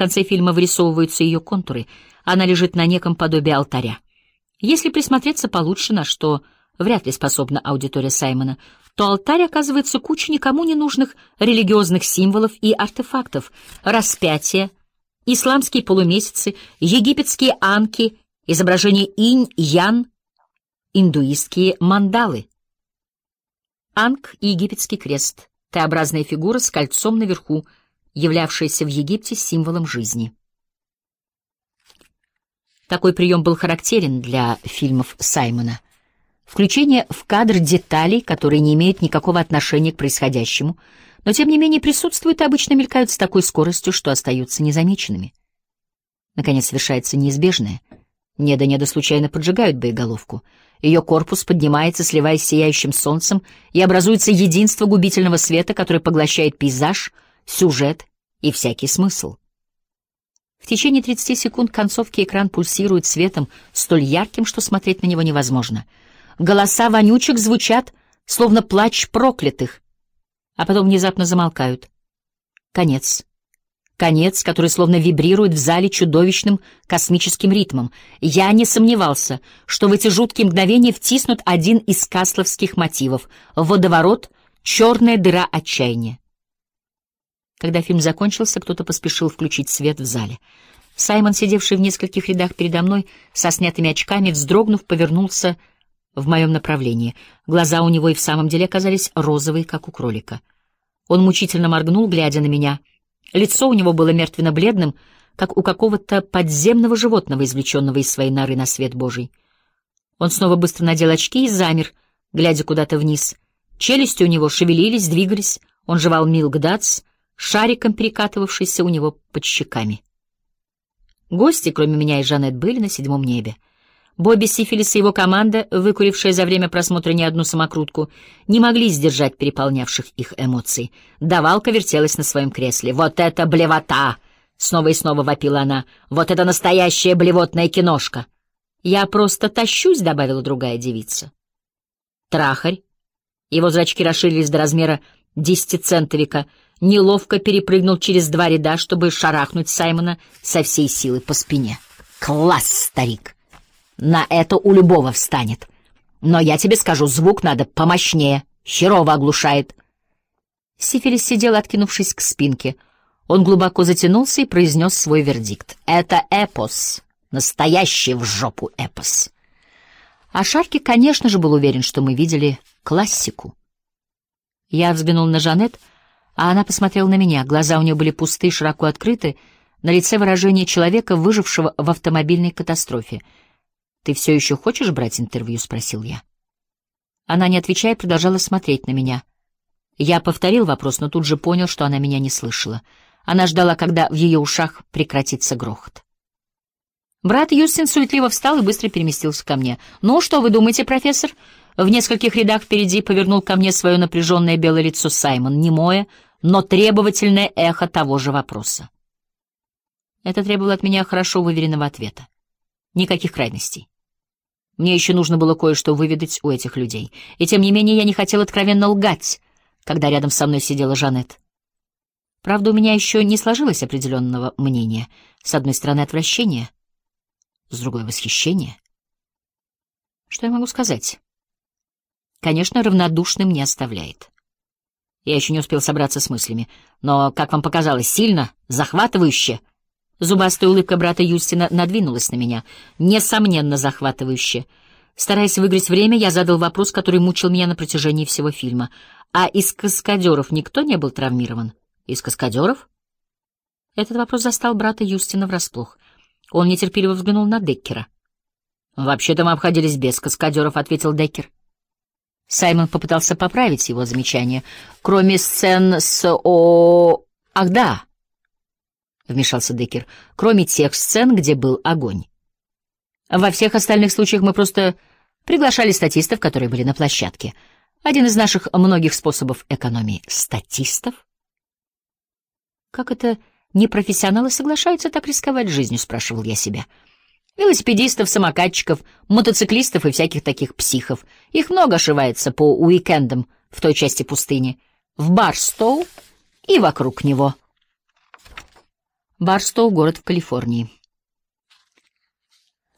конце фильма вырисовываются ее контуры. Она лежит на неком подобии алтаря. Если присмотреться получше, на что вряд ли способна аудитория Саймона, то алтарь оказывается кучей никому не нужных религиозных символов и артефактов: распятия, исламские полумесяцы, египетские анки, изображения инь-ян, индуистские мандалы. Анк — египетский крест, Т-образная фигура с кольцом наверху, являвшаяся в Египте символом жизни. Такой прием был характерен для фильмов Саймона. Включение в кадр деталей, которые не имеют никакого отношения к происходящему, но тем не менее присутствуют и обычно мелькают с такой скоростью, что остаются незамеченными. Наконец совершается неизбежное. Неда случайно поджигают боеголовку. Ее корпус поднимается, сливаясь с сияющим солнцем, и образуется единство губительного света, которое поглощает пейзаж, сюжет и всякий смысл. В течение 30 секунд концовки экран пульсирует светом столь ярким, что смотреть на него невозможно. Голоса вонючек звучат, словно плач проклятых, а потом внезапно замолкают. Конец. Конец, который словно вибрирует в зале чудовищным космическим ритмом. Я не сомневался, что в эти жуткие мгновения втиснут один из касловских мотивов — водоворот, черная дыра отчаяния. Когда фильм закончился, кто-то поспешил включить свет в зале. Саймон, сидевший в нескольких рядах передо мной, со снятыми очками, вздрогнув, повернулся в моем направлении. Глаза у него и в самом деле оказались розовые, как у кролика. Он мучительно моргнул, глядя на меня. Лицо у него было мертвенно-бледным, как у какого-то подземного животного, извлеченного из своей норы на свет Божий. Он снова быстро надел очки и замер, глядя куда-то вниз. Челюсти у него шевелились, двигались. Он жевал Milk Duds, шариком перекатывавшийся у него под щеками. Гости, кроме меня и Жанет, были на 7-м небе. Бобби Сифилис и его команда, выкурившая за время просмотра не одну самокрутку, не могли сдержать переполнявших их эмоций. Давалка вертелась на своем кресле. «Вот это блевота!» — снова и снова вопила она. «Вот это настоящая блевотная киношка!» «Я просто тащусь», — добавила другая девица. Трахарь, его зрачки расширились до размера 10-центовика, неловко перепрыгнул через 2 ряда, чтобы шарахнуть Саймона со всей силы по спине. «Класс, старик! На это у любого встанет. Но я тебе скажу, звук надо помощнее, херово оглушает». Сифилис сидел, откинувшись к спинке. Он глубоко затянулся и произнес свой вердикт. «Это эпос, настоящий в жопу эпос». А Шарки, конечно же, был уверен, что мы видели классику. Я взглянул на Жанет, а она посмотрела на меня. Глаза у нее были пустые, широко открыты, на лице выражение человека, выжившего в автомобильной катастрофе. «Ты все еще хочешь брать интервью?» — спросил я. Она, не отвечая, продолжала смотреть на меня. Я повторил вопрос, но тут же понял, что она меня не слышала. Она ждала, когда в ее ушах прекратится грохот. Брат Юстин суетливо встал и быстро переместился ко мне. «Ну, что вы думаете, профессор?» В нескольких рядах впереди повернул ко мне свое напряженное белое лицо Саймон, немое, но требовательное эхо того же вопроса. Это требовало от меня хорошо выверенного ответа. Никаких крайностей. Мне еще нужно было кое-что выведать у этих людей. И тем не менее я не хотел откровенно лгать, когда рядом со мной сидела Жанет. Правда, у меня еще не сложилось определенного мнения. С одной стороны, отвращение, с другой — восхищение. Что я могу сказать? Конечно, равнодушным не оставляет. Я еще не успел собраться с мыслями. Но, как вам показалось, сильно, захватывающе? Зубастая улыбка брата Юстина надвинулась на меня. Несомненно, захватывающе. Стараясь выиграть время, я задал вопрос, который мучил меня на протяжении всего фильма. А из каскадеров никто не был травмирован? Из каскадеров? Этот вопрос застал брата Юстина врасплох. Он нетерпеливо взглянул на Деккера. «Вообще-то мы обходились без каскадеров», — ответил Деккер. Саймон попытался поправить его замечание. «Кроме сцен с Ах, да!» — вмешался Деккер. «Кроме тех сцен, где был огонь. Во всех остальных случаях мы просто приглашали статистов, которые были на площадке. Один из наших многих способов экономии». «Статистов?» «Как это непрофессионалы соглашаются так рисковать жизнью?» — спрашивал я себя. «Велосипедистов, самокатчиков, мотоциклистов и всяких таких психов. Их много ошивается по уикендам в той части пустыни, в Барстоу и вокруг него». Барстоу — город в Калифорнии.